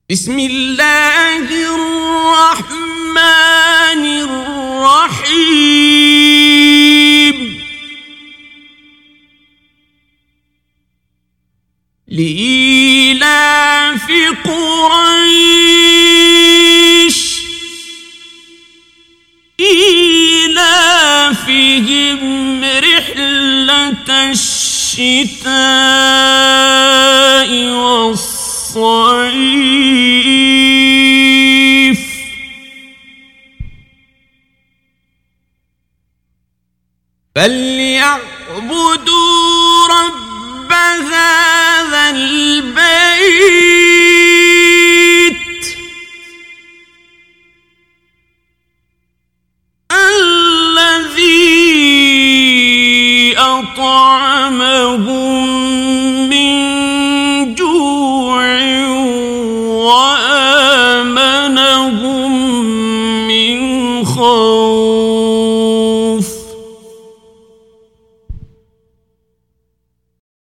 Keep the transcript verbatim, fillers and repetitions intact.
بسم الله الرحمن الرحيم لإيلاف قريش إيلافهم رحلة الشتاء والصيف فليعبدوا رب هذا البيت الذي أطعمهم من جوع وآمنهم من خوف.